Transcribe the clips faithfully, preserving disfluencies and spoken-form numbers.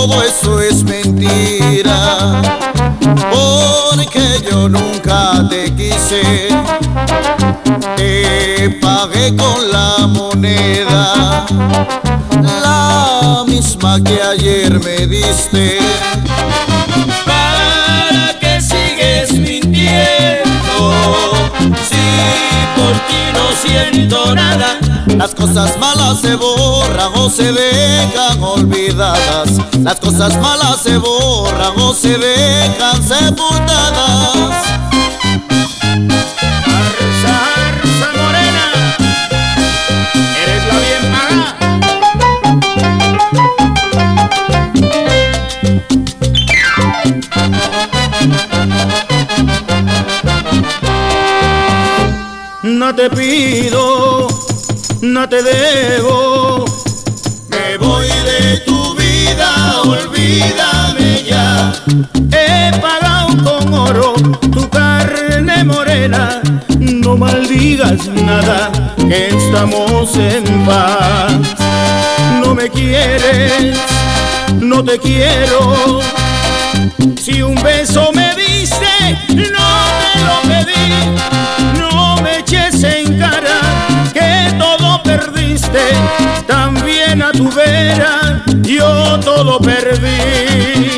todo eso es mentira, porque yo nunca te quise. Te pagué con la moneda, la misma que ayer me diste. ¿Para qué sigues mintiendo? Si por ti no siento nada. Las cosas malas se borran o se dejan olvidadas. Las cosas malas se borran o se dejan sepultadas. Arza, arza morena, eres la bien pagada. No te pido, no te debo, me voy de tu vida, olvídame ya. He pagado con oro tu carne morena. No maldigas nada, que estamos en paz. No me quieres, no te quiero. Si un beso me diste, no te lo pedí. No me eches en cara que todo perdiste. También a tu vera yo todo perdí.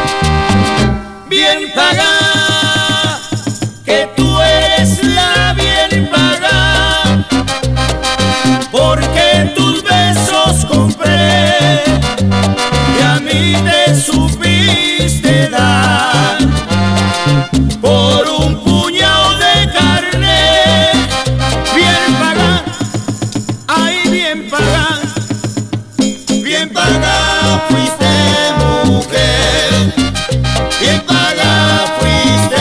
Bien pagada, que tú eres la bien pagada, porque tus besos compré y a mí te supiste dar por un puñado de carne. Bien pagada, ay bien pagada, bien pagada fuiste mujer, bien pagada fuiste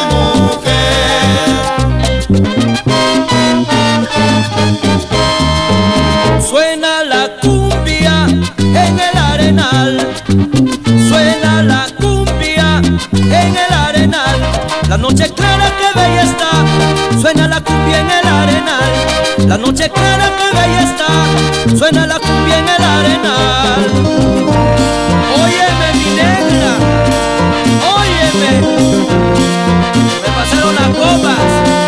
mujer. Suena la cumbia en el arenal, suena la cumbia en el arenal. La noche clara que bella está, suena la cumbia en el arenal. La noche clara que bella está, suena la cumbia en el arenal. Óyeme mi negra, óyeme, me pasaron las copas.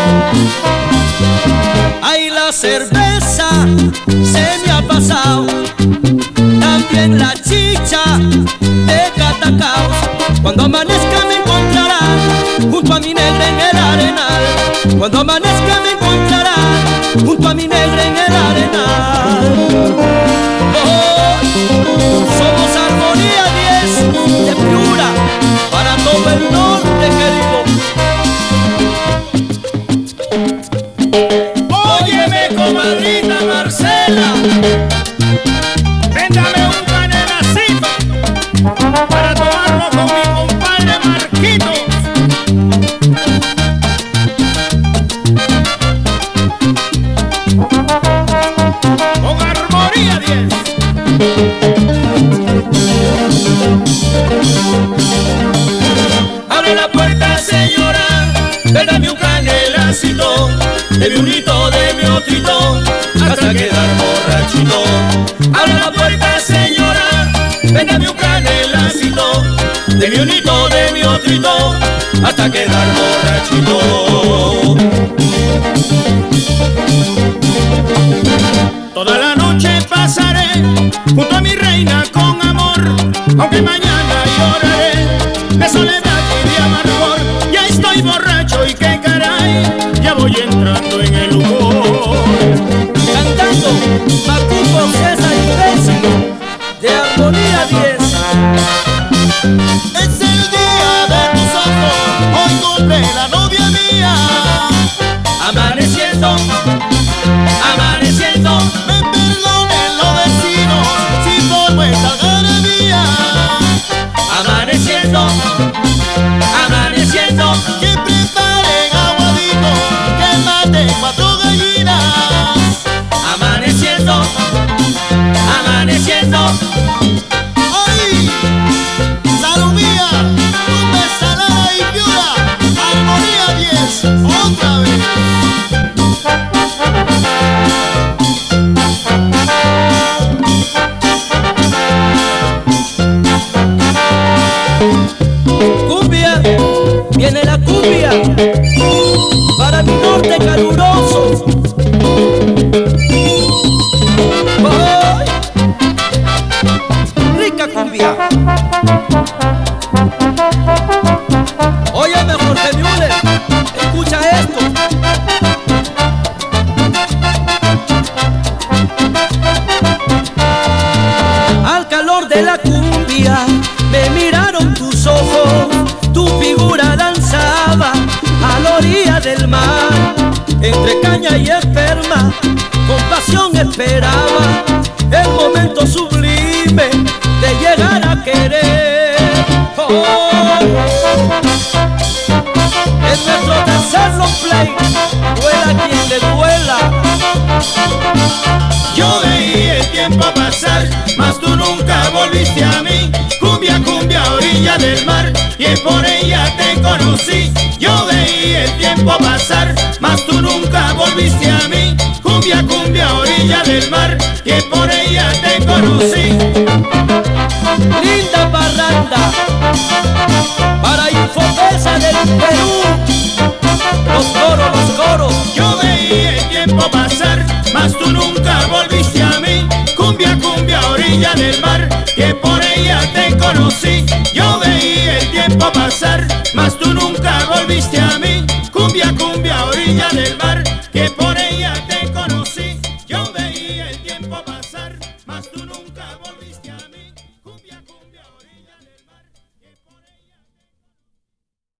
Ay, la cerveza se me ha pasado, también la chicha de Catacao. Cuando amanezca me encontrará junto a mi negra en el arenal. Cuando amanezca me encontrará junto a mi negra en el arenal. Oh, somos Armonía diez de Piura para todo el norte, querido. Óyeme, comadrita Marcela, véndame un canelacito para tomarlo con mi compadre Marquitos. Con Armonía diez. Abre la puerta, señora, véndame un canelacito, de mi unito, de mi otrito, hasta quedar borrachito. Abre la puerta, señora, véndame un canelacito, de mi unito, de mi otrito, hasta quedar borrachito. toda la noche pasaré junto a mi reina con amor, aunque mañana lloraré de soledad y de amargor. Ya estoy borracho y qué caray, ya voy entrando en el humor. Cantando Macuco, César y Bessie de Armonía diez. Es el día de tu santo, hoy cumple la novia mía. Amaneciendo, amaneciendo, Me perdonen los vecinos si por vuestra garabía. amaneciendo, amaneciendo, Que preparen aguadito, que maten cuatro gallinas. amaneciendo, amaneciendo. ¡Ay! ¡Salud mía! ¡Tumbe, Salada y Piura! ¡Armonía diez! ¡Otra vez! entre caña y enferma, con pasión esperaba el momento sublime de llegar a querer. Oh, en nuestro tercer long play, duela quien le duela. Yo veí el tiempo pasar, mas tú nunca volviste a mí. Cumbia, cumbia, orilla del mar, y por ella te conocí. Yo veí el tiempo pasar, mas tú nunca volviste a mí. Cumbia, cumbia, orilla del mar, y por ella te conocí. Linda parranda para Infobesa del Perú. Los coros, los coros. Yo veí el tiempo pasar, mas tú nunca volviste a mí. Cumbia, cumbia, orilla del mar, que por ella te conocí. Yo veí el tiempo pasar, mas tú